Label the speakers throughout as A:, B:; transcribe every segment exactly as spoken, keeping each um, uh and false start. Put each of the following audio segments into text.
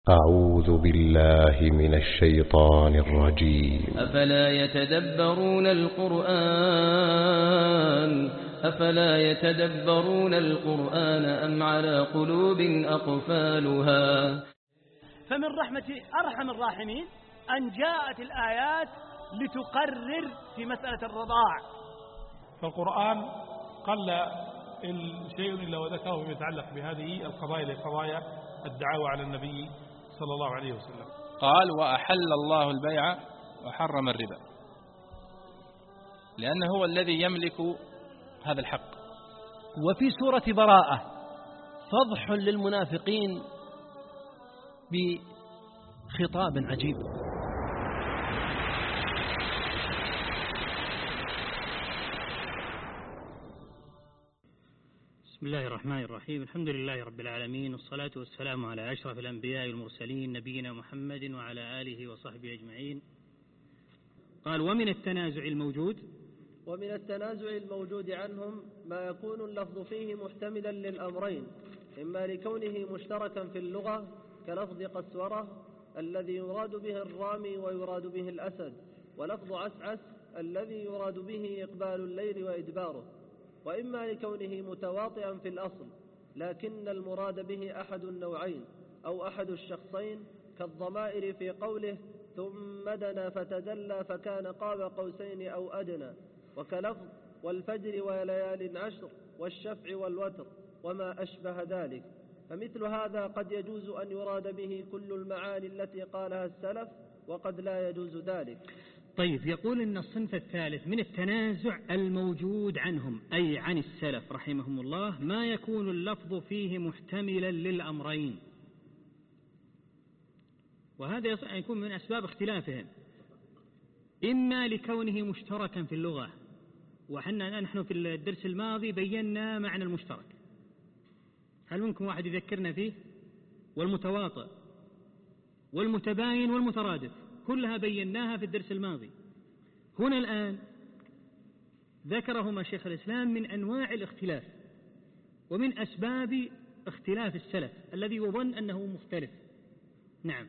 A: أعوذ بالله من الشيطان الرجيم.
B: أفلا يتدبرون القرآن أفلا يتدبرون القرآن أم على قلوب أقفالها.
C: فمن رحمة أرحم الراحمين أن جاءت الآيات لتقرر في مسألة الرضاع.
D: فالقرآن قل شيء إلا وذكره فيما يتعلق بهذه القضايا لقضايا الدعاوى على النبي صلى الله عليه وسلم.
E: قال وأحل الله البيع وحرم الربا، لأنه هو الذي يملك هذا الحق.
F: وفي سورة براءة فضح للمنافقين بخطاب عجيب.
G: بسم الله الرحمن الرحيم. الحمد لله رب العالمين، والصلاة والسلام على أشرف الأنبياء والمرسلين نبينا محمد وعلى آله وصحبه أجمعين. قال ومن التنازع الموجود
H: ومن التنازع الموجود عنهم ما يكون اللفظ فيه محتملا للأمرين، إما لكونه مشتركا في اللغة كلفظ قسورة الذي يراد به الرامي ويراد به الأسد، ولفظ عسعس الذي يراد به إقبال الليل وإدباره، وإما لكونه متواطئا في الأصل لكن المراد به أحد النوعين أو أحد الشخصين، كالضمائر في قوله ثم دنا فتدلى فكان قاب قوسين أو أدنى، وكلفظ والفجر وليال عشر والشفع والوتر وما أشبه ذلك. فمثل هذا قد يجوز أن يراد به كل المعاني التي قالها السلف، وقد لا يجوز ذلك.
G: طيب، يقول إن الصنف الثالث من التنازع الموجود عنهم أي عن السلف رحمهم الله ما يكون اللفظ فيه محتملا للأمرين، وهذا يكون من أسباب اختلافهم، إما لكونه مشتركا في اللغة، وحنا نحن في الدرس الماضي بينا معنى المشترك، هل ممكن واحد يذكرنا فيه؟ والمتواطئ والمتباين والمترادف كلها بيناها في الدرس الماضي. هنا الآن ذكرهما شيخ الإسلام من أنواع الاختلاف ومن أسباب اختلاف السلف الذي يظن أنه مختلف. نعم،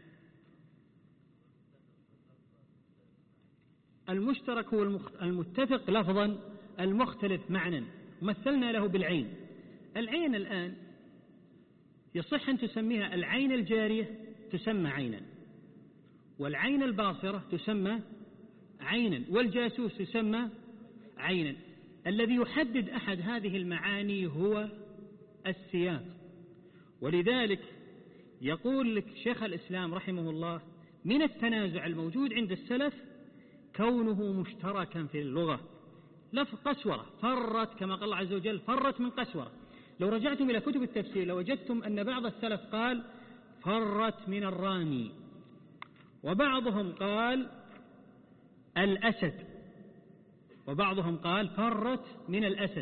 G: المشترك هو المتفق لفظا، المختلف معنى، مثلنا له بالعين. العين الآن يصح أن تسميها العين الجارية تسمى عينا، والعين الباصرة تسمى عينا، والجاسوس يسمى عينا. الذي يحدد أحد هذه المعاني هو السياق، ولذلك يقول لك شيخ الإسلام رحمه الله من التنازع الموجود عند السلف كونه مشتركا في اللغة. لفظ قسورة فرت، كما قال الله عز وجل فرت من قسورة. لو رجعتم إلى كتب التفسير لوجدتم أن بعض السلف قال فرت من الرامي، وبعضهم قال الأسد، وبعضهم قال فرت من الأسد.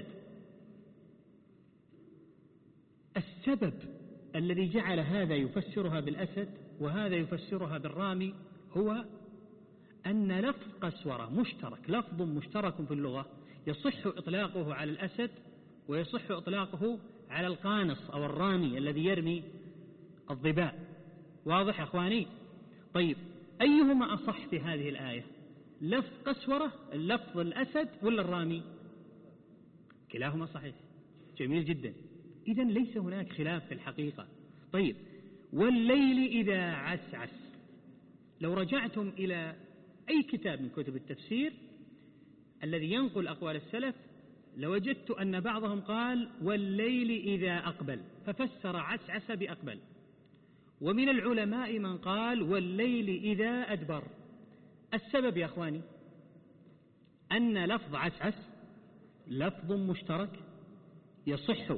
G: السبب الذي جعل هذا يفسرها بالأسد وهذا يفسرها بالرامي هو أن لفظ قسورة مشترك، لفظ مشترك في اللغة، يصح إطلاقه على الأسد ويصح إطلاقه على القانص أو الرامي الذي يرمي الظباء. واضح أخواني؟ طيب، أيهما أصح في هذه الآية؟ لفظ قسورة اللفظ الأسد ولا الرامي؟ كلاهما صحيح. جميل جدا، إذن ليس هناك خلاف في الحقيقة. طيب، والليل إذا عسعس، لو رجعتم إلى أي كتاب من كتب التفسير الذي ينقل أقوال السلف لوجدت أن بعضهم قال والليل إذا أقبل ففسر عسعس بأقبل، ومن العلماء من قال والليل إذا أدبر. السبب يا أخواني أن لفظ عسعس لفظ مشترك يصح،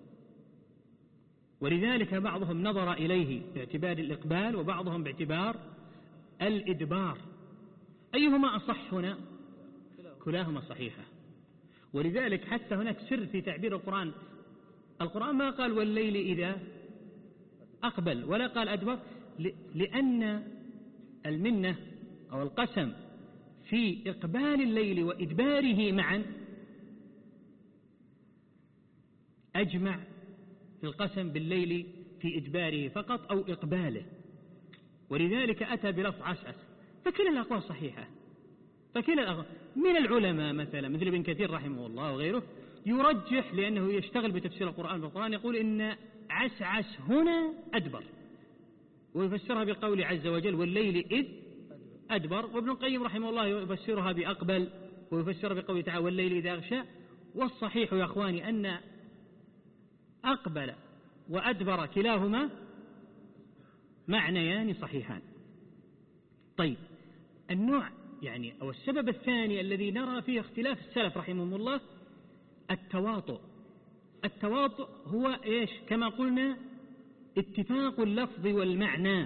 G: ولذلك بعضهم نظر إليه باعتبار الإقبال وبعضهم باعتبار الإدبار. أيهما أصح هنا؟ كلاهما صحيحة. ولذلك حتى هناك سر في تعبير القرآن. القرآن ما قال والليل إذا أقبل ولا قال أدبر، لأن المنة أو القسم في إقبال الليل وإدباره معا أجمع في القسم بالليل في إدباره فقط أو إقباله، ولذلك أتى بلفظ عسعس. فكل الأقوال صحيحة، فكل الأقوال من العلماء مثلا مثل ابن كثير رحمه الله وغيره يرجح، لأنه يشتغل بتفسير القرآن بالقرآن، يقول إن عسعس هنا أدبر، ويفسرها بقول عز وجل والليل إذ أدبر. وابن القيم رحمه الله يفسرها بأقبل، ويفسرها بقوله تعالى والليل إذا أغشى. والصحيح يا أخواني أن أقبل وأدبر كلاهما معنيان صحيحان. طيب النوع يعني أو السبب الثاني الذي نرى فيه اختلاف السلف رحمهم الله التواطؤ. التواطؤ هو إيش؟ كما قلنا اتفاق اللفظ والمعنى،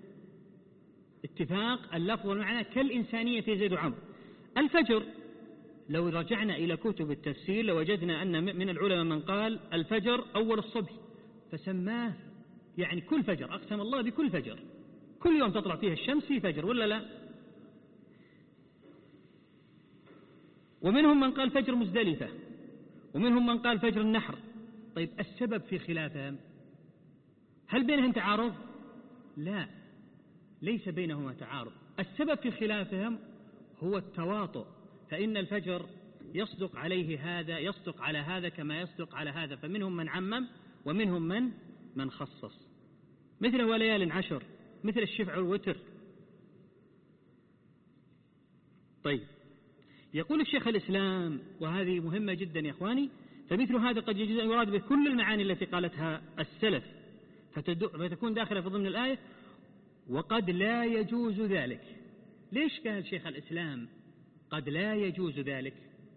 G: اتفاق اللفظ والمعنى كالإنسانية في زيد وعمرو. الفجر لو رجعنا إلى كتب التفسير لوجدنا أن من العلماء من قال الفجر أول الصبح فسماه يعني كل فجر، أقسم الله بكل فجر، كل يوم تطلع فيها الشمس في فجر ولا لا؟ ومنهم من قال فجر مزدلفة، ومنهم من قال فجر النحر. طيب السبب في خلافهم هل بينهم تعارض؟ لا، ليس بينهما تعارض. السبب في خلافهم هو التواطؤ، فإن الفجر يصدق عليه هذا، يصدق على هذا كما يصدق على هذا، فمنهم من عمم ومنهم من من خصص، مثل وليال عشر، مثل الشفع والوتر. طيب يقول الشيخ الإسلام، وهذه مهمة جدا يا إخواني، فمثل هذا قد يجوز أن يراد به كل المعاني التي قالتها السلف فتكون داخلة في ضمن الآية، وقد لا يجوز ذلك. ليش قال شيخ الإسلام قد لا يجوز ذلك؟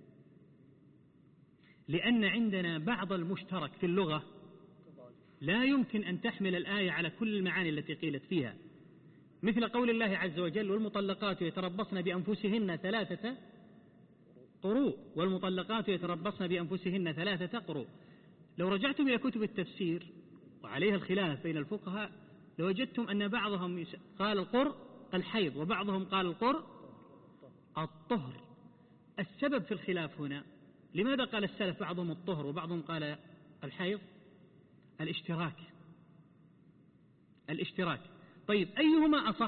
G: لأن عندنا بعض المشترك في اللغة لا يمكن أن تحمل الآية على كل المعاني التي قيلت فيها، مثل قول الله عز وجل والمطلقات يتربصن بأنفسهن ثلاثة قروء، والمطلقات يتربصن بأنفسهن ثلاثة قروء. لو رجعتم إلى كتب التفسير وعليها الخلاف بين الفقهاء لوجدتم أن بعضهم قال القرء الحيض، وبعضهم قال القرء الطهر. السبب في الخلاف هنا لماذا قال السلف بعضهم الطهر وبعضهم قال الحيض؟ الاشتراك، الاشتراك. طيب أيهما أصح؟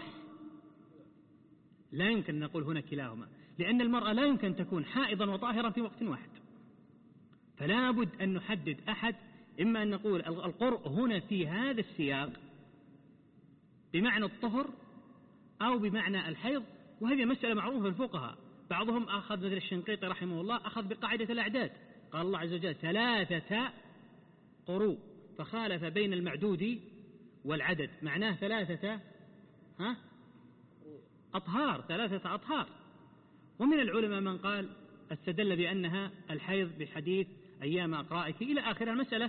G: لا يمكن أن نقول هنا كلاهما، لأن المرأة لا يمكن أن تكون حائضا وطاهرا في وقت واحد، فلا بد أن نحدد أحد. إما أن نقول القرء هنا في هذا السياق بمعنى الطهر أو بمعنى الحيض، وهذه مسألة معروفة في الفقهاء. بعضهم أخذ مثل الشنقيطي رحمه الله أخذ بقاعدة الأعداد، قال الله عز وجل ثلاثة قروء، فخالف بين المعدود والعدد، معناه ثلاثة ها أطهار، ثلاثة أطهار. ومن العلماء من قال استدل بأنها الحيض بحديث أيام أقرائك إلى آخر المسألة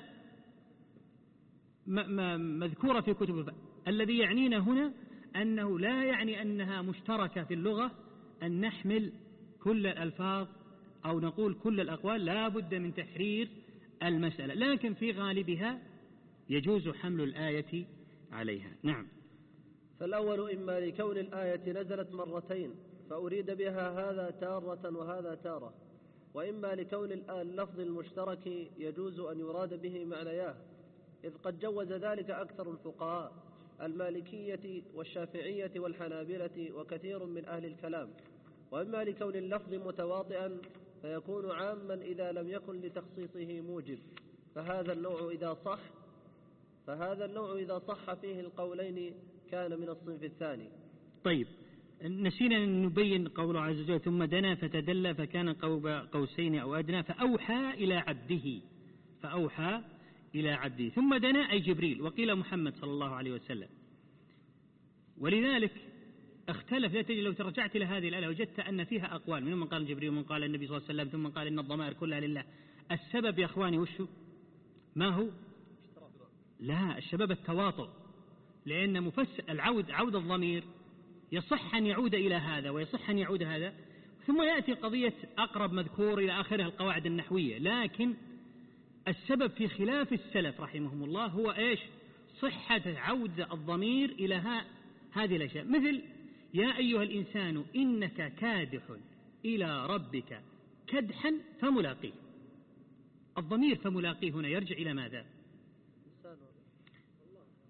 G: مذكورة في كتب الفقه. الذي يعنينا هنا أنه لا يعني أنها مشتركة في اللغة أن نحمل كل الألفاظ أو نقول كل الأقوال، لا بد من تحرير المسألة، لكن في غالبها يجوز حمل الآية عليها. نعم.
H: فالأول إما لكون الآية نزلت مرتين فأريد بها هذا تارة وهذا تارة، وإما لكون اللفظ المشترك يجوز أن يراد به معنياه، إذ قد جوز ذلك أكثر الفقهاء المالكية والشافعية والحنابلة وكثير من أهل الكلام. وإما لكون اللفظ متواطئا فيكون عاما إذا لم يكن لتخصيصه موجب، فهذا النوع إذا صح فهذا النوع إذا صح فيه القولين كان من الصنف الثاني.
G: طيب نسينا أن نبين قوله عز وجل ثم دنا فتدلى فكان قوب قوسين أو أدنى فأوحى إلى عبده، فأوحى إلى عبده. ثم دنا أي جبريل، وقيل محمد صلى الله عليه وسلم. ولذلك اختلف، لا تجد لو ترجعت إلى هذه الآية وجدت أن فيها أقوال، منهم من قال جبريل ومن قال النبي صلى الله عليه وسلم، ثم قال إن الضمائر كلها لله. السبب يا أخواني وشو ما هو؟ لا، السبب التواطؤ، لأن مفسر العود عود الضمير يصح أن يعود إلى هذا ويصح أن يعود هذا، ثم يأتي قضية أقرب مذكور إلى آخرها القواعد النحوية. لكن السبب في خلاف السلف رحمهم الله هو إيش؟ صحة عود الضمير إلى هذه الأشياء، مثل يا أيها الإنسان إنك كادح إلى ربك كدحا فملاقيه. الضمير فملاقيه هنا يرجع إلى ماذا؟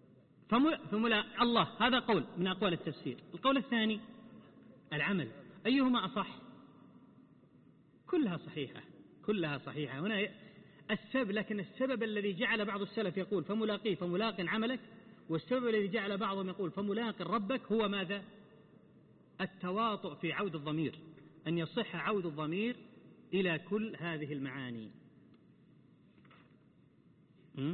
G: فملا الله، هذا قول من أقوال التفسير. القول الثاني العمل، أيهما أصح؟ كلها صحيحة، كلها صحيحة. هنا السبب، لكن السبب الذي جعل بعض السلف يقول فملاقيه فملاق عملك، والسبب الذي جعل بعضهم يقول فملاق ربك هو ماذا؟ التواطؤ في عود الضمير، أن يصح عود الضمير إلى كل هذه المعاني. م?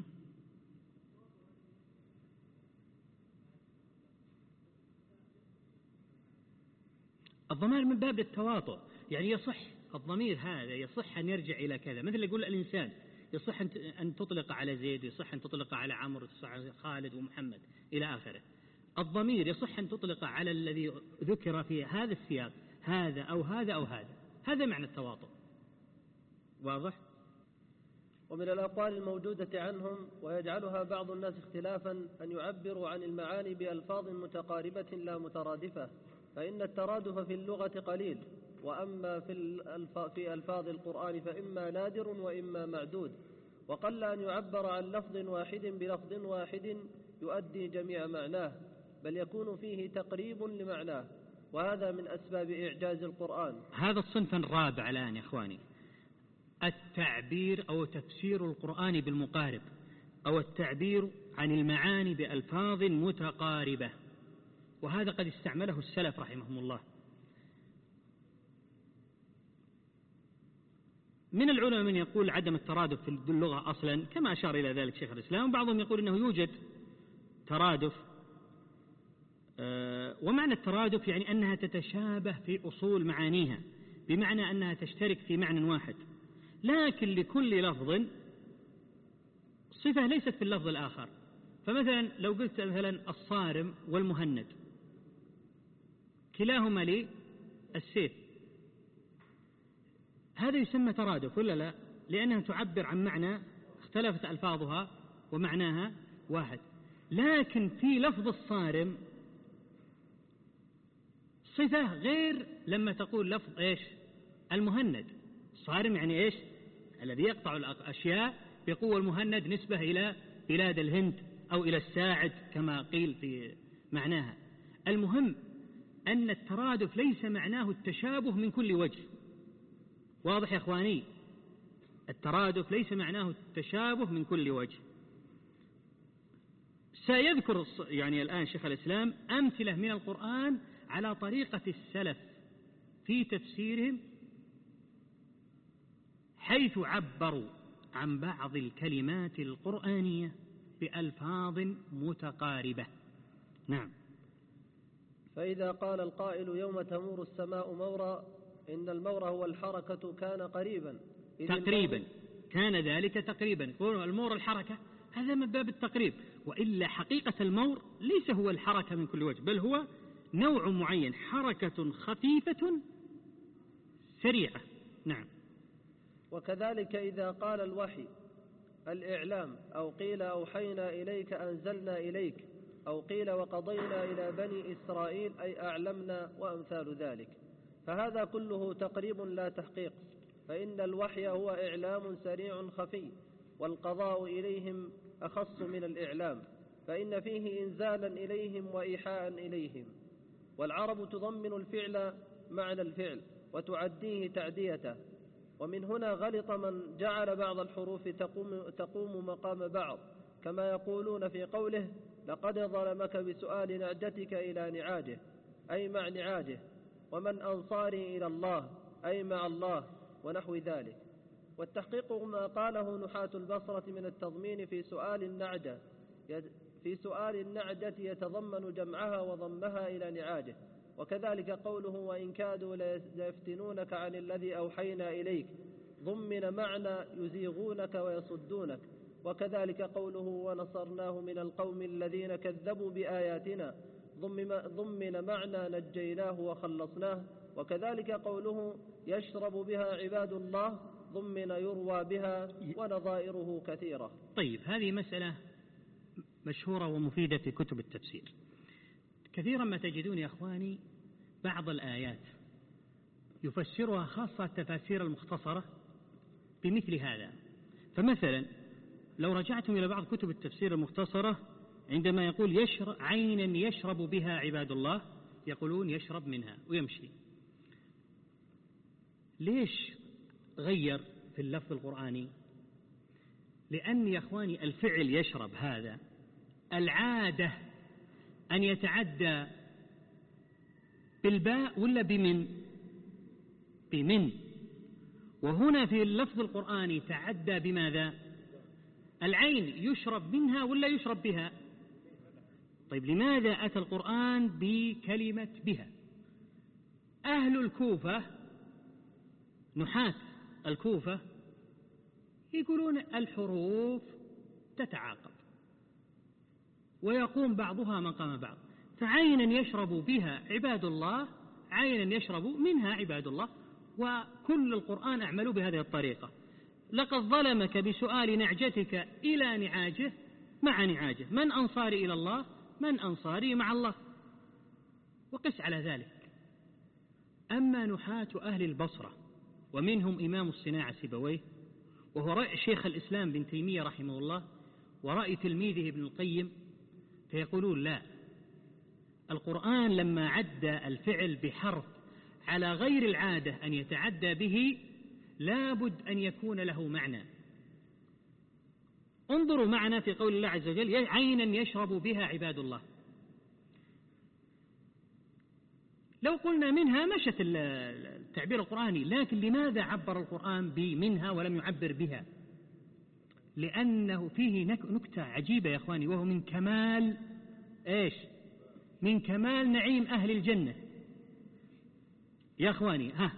G: الضمير من باب التواطؤ، يعني يصح الضمير هذا يصح أن يرجع إلى كذا، مثل يقول الإنسان يصح أن تطلق على زيد، يصح أن تطلق على عمرو، يصح على خالد ومحمد إلى آخره. الضمير يصح أن تطلق على الذي ذكر في هذا السياق، هذا أو هذا أو هذا، هذا معنى التواطؤ. واضح؟
H: ومن الأقوال الموجودة عنهم ويجعلها بعض الناس اختلافا أن يعبروا عن المعاني بألفاظ متقاربة لا مترادفة، فإن الترادف في اللغة قليل، وأما في ألفاظ القرآن فإما نادر وإما معدود، وقل أن يعبر عن لفظ واحد بلفظ واحد يؤدي جميع معناه، بل يكون فيه تقريب لمعناه، وهذا من أسباب إعجاز القرآن.
G: هذا الصنف الرابع الآن يا إخواني، التعبير أو تفسير القرآن بالمقارب، أو التعبير عن المعاني بألفاظ متقاربة، وهذا قد استعمله السلف رحمهم الله. من العلماء من يقول عدم الترادف في اللغة أصلا كما أشار إلى ذلك شيخ الإسلام، وبعضهم يقول إنه يوجد ترادف، ومعنى الترادف يعني أنها تتشابه في أصول معانيها، بمعنى أنها تشترك في معنى واحد، لكن لكل لفظ صفة ليست في اللفظ الآخر. فمثلا لو قلت مثلا الصارم والمهند كلاهما لي السيف، هذا يسمى ترادف ولا لا؟ لأنها تعبر عن معنى اختلفت ألفاظها ومعناها واحد. لكن في لفظ الصارم صفة غير لما تقول لفظ إيش؟ المهند. الصارم يعني إيش؟ الذي يقطع الأشياء بقوة، المهند نسبة إلى بلاد الهند أو إلى الساعد كما قيل في معناها. المهم أن الترادف ليس معناه التشابه من كل وجه. واضح يا إخواني؟ الترادف ليس معناه التشابه من كل وجه. سيذكر يعني الآن شيخ الإسلام أمثلة من القرآن على طريقة السلف في تفسيرهم، حيث عبروا عن بعض الكلمات القرآنية بألفاظ متقاربة. نعم.
H: فإذا قال القائل يوم تمور السماء مورا، إن المور هو الحركة كان قريبا
G: تقريبا، كان ذلك تقريبا. يقول المور الحركة، هذا من باب التقريب، وإلا حقيقة المور ليس هو الحركة من كل وجه، بل هو نوع معين، حركة خفيفة سريعة. نعم.
H: وكذلك إذا قال الوحي الإعلام، أو قيل أوحينا إليك أنزلنا إليك، أو قيل وقضينا إلى بني إسرائيل أي أعلمنا، وأمثال ذلك، فهذا كله تقريب لا تحقيق، فإن الوحي هو إعلام سريع خفي، والقضاء إليهم أخص من الإعلام، فإن فيه إنزالا إليهم وإيحاء إليهم. والعرب تضمن الفعل معنى الفعل وتعديه تعديته، ومن هنا غلط من جعل بعض الحروف تقوم, تقوم مقام بعض، كما يقولون في قوله لقد ظلمك بسؤال نعجتك إلى نعاجه، أي مع نعاجه، ومن أنصاري إلى الله، أي مع الله، ونحو ذلك. والتحقيق ما قاله نحاة البصرة من التضمين في سؤال النعجة، في سؤال النعجة يتضمن جمعها وضمها إلى نعاجه، وكذلك قوله وإن كادوا ليفتنونك عن الذي أوحينا إليك، ضمن معنى يزيغونك ويصدونك، وكذلك قوله ونصرناه من القوم الذين كذبوا بآياتنا، ضمن معنى نجيناه وخلصناه، وكذلك قوله يشرب بها عباد الله، ضمن يروى بها، ونظائره كثيرة.
G: طيب، هذه مسألة مشهورة ومفيدة في كتب التفسير. كثيرا ما تجدون يا أخواني بعض الآيات يفسرها خاصة التفاسير المختصرة بمثل هذا. فمثلا لو رجعتم إلى بعض كتب التفسير المختصرة عندما يقول يشرب عينا يشرب بها عباد الله، يقولون يشرب منها ويمشي. ليش غير في اللفظ القرآني؟ لأن يا أخواني الفعل يشرب هذا العادة أن يتعدى بالباء ولا بمن؟ بمن. وهنا في اللفظ القرآني تعدى بماذا؟ العين يشرب منها ولا يشرب بها؟ طيب لماذا أتى القرآن بكلمة بها؟ أهل الكوفة نحاة الكوفة يقولون الحروف تتعاقب ويقوم بعضها مقام بعض، فعينا يشرب بها عباد الله عينا يشرب منها عباد الله، وكل القرآن أعملوا بهذه الطريقة. لقد ظلمك بسؤال نعجتك إلى نعاجه مع نعاجه، من أنصاري إلى الله؟ من أنصاري مع الله. وقس على ذلك. أما نحاة أهل البصرة ومنهم إمام الصناعة سيبويه، وهو رأي شيخ الإسلام بن تيمية رحمه الله ورأي تلميذه ابن القيم، فيقولون لا، القرآن لما عدى الفعل بحرف على غير العادة أن يتعدى به لابد أن يكون له معنى. انظروا معنا في قول الله عز وجل عينا يشرب بها عباد الله. لو قلنا منها مشت التعبير القرآني، لكن لماذا عبر القرآن بمنها ولم يعبر بها؟ لأنه فيه نكتة عجيبة يا أخواني، وهو من كمال إيش؟ من كمال نعيم أهل الجنة يا أخواني. ها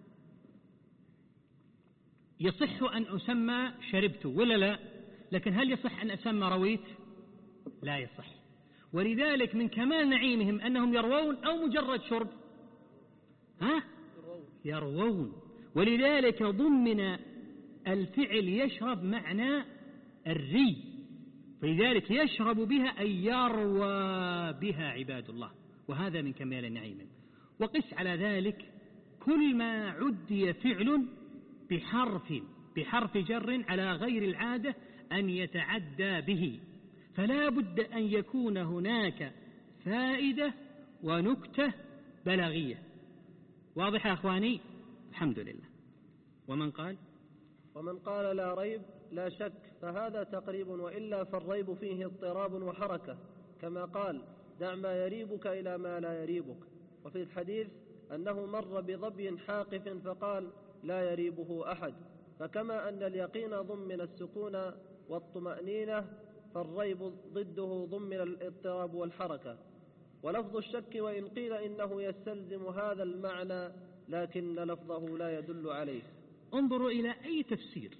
G: يصح أن أسمى شربت ولا لا؟ لكن هل يصح أن أسمى رويت؟ لا يصح. ولذلك من كمال نعيمهم أنهم يروون أو مجرد شرب؟ ها؟ يروون. ولذلك ضمن الفعل يشرب معنى الري، فلذلك يشرب بها أي يروى بها عباد الله، وهذا من كمال نعيمهم. وقس على ذلك كل ما عدي فعل بحرف بحرف جر على غير العادة أن يتعدى به، فلا بد أن يكون هناك فائدة ونكتة بلاغية. واضح يا أخواني؟ الحمد لله. ومن قال
H: ومن قال لا ريب لا شك فهذا تقريب، وإلا فالريب فيه اضطراب وحركة، كما قال دع ما يريبك إلى ما لا يريبك. وفي الحديث أنه مر بظبي حاقف فقال لا يريبه أحد. فكما أن اليقين ضمن السكون والطمأنينة، فالريب ضده ضمن الاضطراب والحركة. ولفظ الشك وإن قيل إنه يستلزم هذا المعنى لكن لفظه لا يدل عليه.
G: انظروا إلى أي تفسير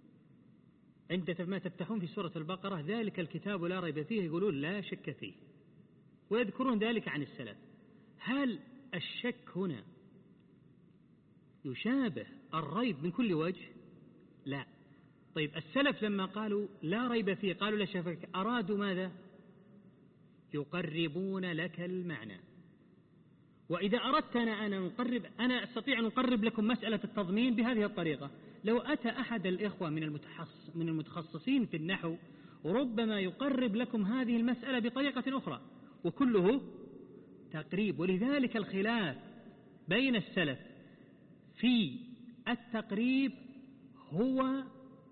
G: عندما تفتحون في سورة البقرة ذلك الكتاب لا ريب فيه، يقولون لا شك فيه، ويذكرون ذلك عن السلف. هل الشك هنا يشابه الريب من كل وجه؟ لا. طيب السلف لما قالوا لا ريب فيه قالوا لا شك فيه، أرادوا ماذا؟ يقربون لك المعنى. وإذا أردت أنا أن نقرب أنا أستطيع أن أقرب لكم مسألة التضمين بهذه الطريقة. لو أتى أحد الإخوة من المتخصص من المتخصصين في النحو ربما يقرب لكم هذه المسألة بطريقة أخرى، وكله تقريب. ولذلك الخلاف بين السلف في التقريب هو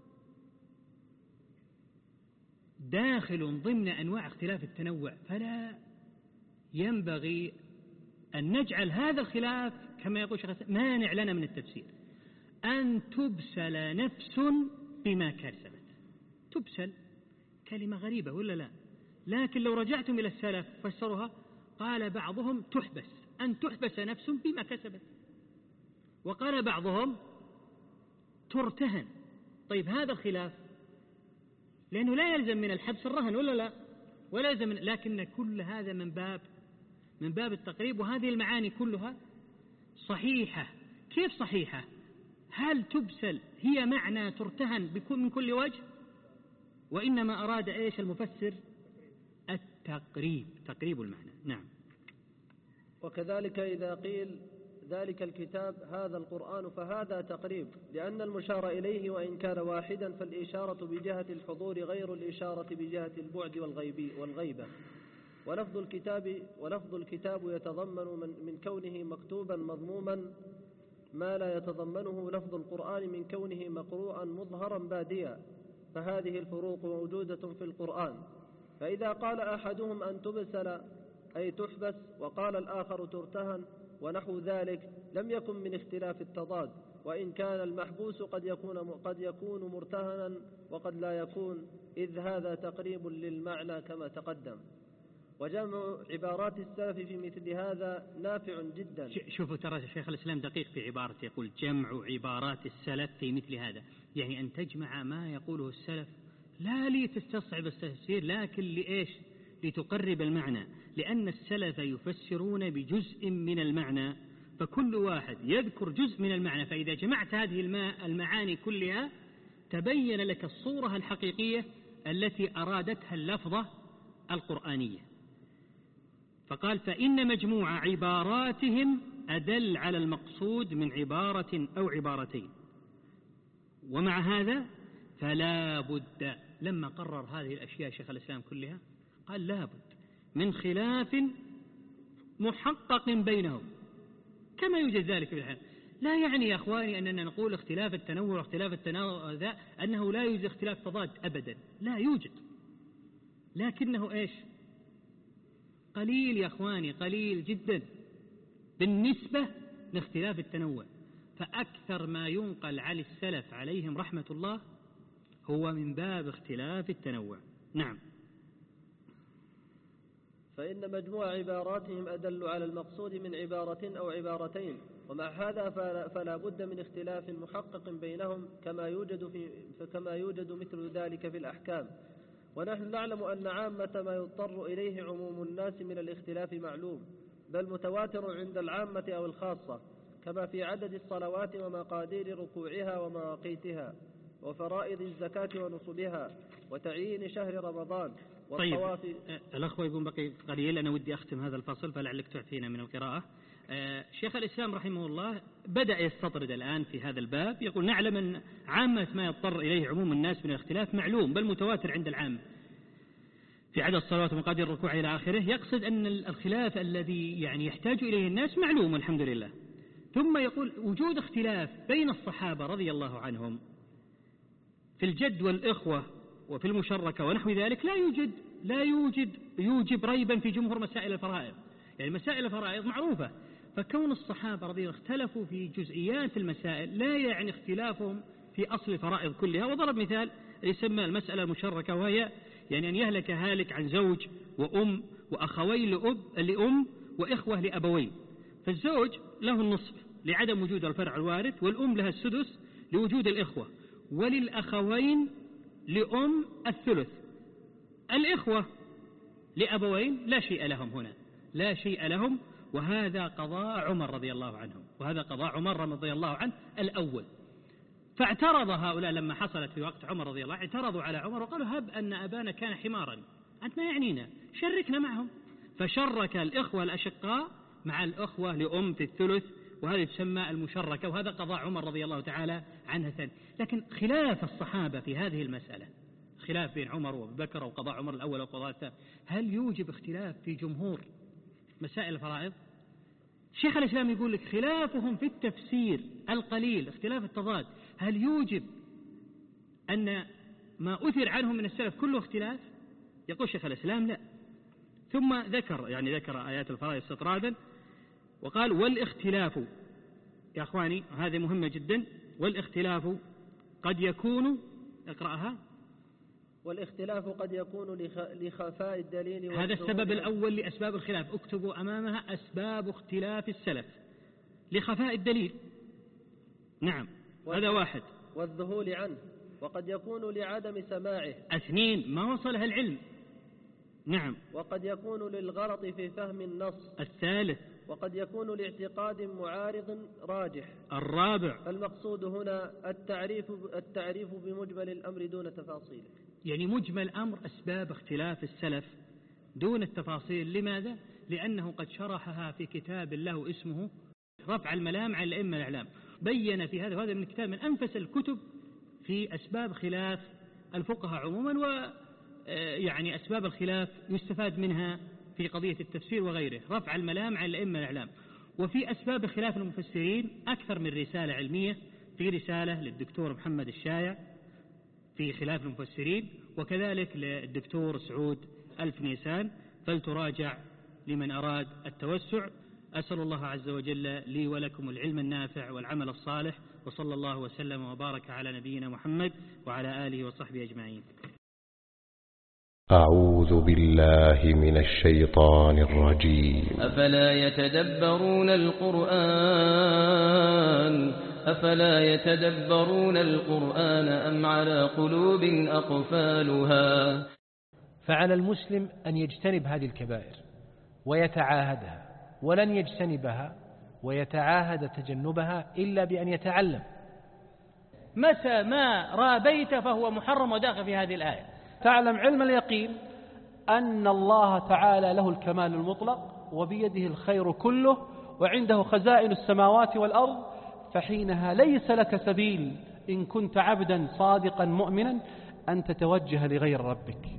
G: داخل ضمن أنواع اختلاف التنوع، فلا ينبغي أن نجعل هذا الخلاف كما يقول شيخ مانع لنا من التفسير. أن تبسل نفس بما كسبت. تبسل كلمة غريبة ولا لا؟ لكن لو رجعتم إلى السلف فسروها، قال بعضهم تحبس، أن تحبس نفس بما كسبت، وقال بعضهم ترتهن. طيب هذا الخلاف لأنه لا يلزم من الحبس الرهن ولا لا؟ ولا يلزم، لكن كل هذا من باب من باب التقريب، وهذه المعاني كلها صحيحة. كيف صحيحة؟ هل تبسل هي معنى ترتهن من كل وجه؟ وإنما أراد إيش المفسر؟ التقريب، تقريب المعنى. نعم.
H: وكذلك إذا قيل ذلك الكتاب هذا القرآن فهذا تقريب، لأن المشار إليه وإن كان واحدا فالإشارة بجهة الحضور غير الإشارة بجهة البعد والغيبة. ولفظ الكتاب ولفظ الكتاب يتضمن من, من كونه مكتوبا مضموما ما لا يتضمنه لفظ القرآن من كونه مقروءا مظهرا باديا، فهذه الفروق موجودة في القرآن. فإذا قال أحدهم أن تبسل أي تحبس وقال الآخر ترتهن ونحو ذلك لم يكن من اختلاف التضاد، وإن كان المحبوس قد يكون قد يكون مرتهنا وقد لا يكون، إذ هذا تقريب للمعنى كما تقدم. وجمع عبارات السلف في مثل هذا نافع جدا.
G: شوفوا ترى شيخ الإسلام دقيق في عبارته، يقول جمع عبارات السلف في مثل هذا، يعني أن تجمع ما يقوله السلف لا لتستصعب التفسير لكن لإيش؟ لتقرب المعنى، لأن السلف يفسرون بجزء من المعنى، فكل واحد يذكر جزء من المعنى، فإذا جمعت هذه المعاني كلها تبين لك الصورة الحقيقية التي أرادتها اللفظة القرآنية. فقال فإن مجموع عباراتهم أدل على المقصود من عبارة أو عبارتين، ومع هذا فلا بد لما قرر هذه الأشياء شيخ الإسلام كلها قال لا بد من خلاف محقق بينهم كما يوجد ذلك في الحياة. لا يعني يا أخواني أننا نقول اختلاف التنوع واختلاف التنوع ذا أنه لا يوجد اختلاف تضاد أبدا، لا يوجد، لكنه إيش؟ قليل يا أخواني، قليل جدا بالنسبة لاختلاف التنوع. فأكثر ما ينقل عن السلف عليهم رحمة الله هو من باب اختلاف التنوع. نعم.
H: فإن مجموع عباراتهم أدل على المقصود من عبارة أو عبارتين، ومع هذا فلا بد من اختلاف محقق بينهم كما يوجد في كما يوجد مثل ذلك في الأحكام. ونحن نعلم أن عامة ما يضطر إليه عموم الناس من الاختلاف معلوم، بل متواتر عند العامة أو الخاصة، كما في عدد الصلوات ومقادير ركوعها ومواقيتها وفرائض الزكاة ونصبها وتعيين شهر رمضان والطواف.
G: طيب الأخوة يقول بقي قليل، أنا ودي أختم هذا الفصل فلعلك تعفينا من القراءة. آه شيخ الإسلام رحمه الله بدأ يستطرد الآن في هذا الباب، يقول نعلم أن عامة ما يضطر إليه عموم الناس من الاختلاف معلوم بل متواتر عند العام في عدد الصلوات ومقادير الركوع إلى آخره، يقصد أن الخلاف الذي يعني يحتاج إليه الناس معلوم الحمد لله. ثم يقول وجود اختلاف بين الصحابة رضي الله عنهم في الجد والإخوة وفي المشركة ونحو ذلك لا يوجد لا يوجد يوجب ريبا في جمهور مسائل الفرائض، يعني مسائل الفرائض معروفة، فكون الصحابة رضي الله اختلفوا في جزئيات المسائل لا يعني اختلافهم في أصل الفرائض كلها. وضرب مثال يسمى المسألة المشركة، وهي يعني أن يهلك هالك عن زوج وأم وأخوين لأب لأم وإخوة لأبوين، فالزوج له النصف لعدم وجود الفرع الوارث، والأم لها السدس لوجود الإخوة، وللأخوين لأم الثلث. الإخوة لأبوين لا شيء لهم هنا، لا شيء لهم، وهذا قضاء عمر رضي الله عنه، وهذا قضاء عمر رضي الله عنه الأول. فاعترض هؤلاء لما حصلت في وقت عمر رضي الله عنه، اعترضوا على عمر وقالوا هب أن أبانا كان حمارا، أنت ما يعنينا، شركنا معهم. فشرك الإخوة الأشقاء مع الأخوة لأم في الثلث، وهذه تسمى المشركة، وهذا قضاء عمر رضي الله تعالى عنها ثاني. لكن خلاف الصحابة في هذه المسألة، خلاف بين عمر وابو بكر وقضاء عمر الأول وقضاء الثاني، هل يوجب اختلاف في جمهور مسائل الفرائض؟ شيخ الإسلام يقول لك خلافهم في التفسير القليل اختلاف التضاد، هل يوجب أن ما أثر عنهم من السلف كله اختلاف؟ يقول شيخ الإسلام لا. ثم ذكر يعني ذكر آيات الفرائض استطرادا وقال والاختلاف يا أخواني هذه مهمة جدا، والاختلاف قد يكون، اقرأها،
H: والاختلاف قد يكون لخفاء الدليل.
G: هذا السبب الأول لأسباب الخلاف، اكتبوا أمامها أسباب اختلاف السلف لخفاء الدليل. نعم هذا واحد.
H: والذهول عنه، وقد يكون لعدم سماعه.
G: اثنين ما وصلها العلم. نعم.
H: وقد يكون للغلط في فهم النص.
G: الثالث.
H: وقد يكون لاعتقاد معارض راجح.
G: الرابع.
H: فالمقصود هنا التعريف التعريف بمجمل الأمر دون تفاصيله،
G: يعني مجمل الأمر أسباب اختلاف السلف دون التفاصيل. لماذا؟ لأنه قد شرحها في كتاب له اسمه رفع الملام عن الأئمة الأعلام، بين في هذا، وهذا من الكتاب من أنفس الكتب في أسباب خلاف الفقهاء عموما، ويعني أسباب الخلاف يستفاد منها في قضية التفسير وغيره. رفع الملام عن الأئمة الأعلام. وفي أسباب خلاف المفسرين أكثر من رسالة علمية، في رسالة للدكتور محمد الشايع في خلاف المفسرين، وكذلك للدكتور سعود ألف نيسان، فلتراجع لمن أراد التوسع. أسأل الله عز وجل لي ولكم العلم النافع والعمل الصالح، وصلى الله وسلم وبارك على نبينا محمد وعلى آله وصحبه أجمعين.
A: أعوذ بالله من الشيطان الرجيم.
B: أفلا يتدبرون القرآن أفلا يتدبرون القرآن أم على قلوب أقفالها.
F: فعلى المسلم أن يجتنب هذه الكبائر ويتعاهدها، ولن يجتنبها ويتعاهد تجنبها إلا بأن يتعلم.
G: متى ما رابيت فهو محرم وداخل في هذه الآية.
I: تعلم علم اليقين أن الله تعالى له الكمال المطلق، وبيده الخير كله، وعنده خزائن السماوات والأرض، فحينها ليس لك سبيل إن كنت عبدا صادقا مؤمنا أن تتوجه لغير ربك.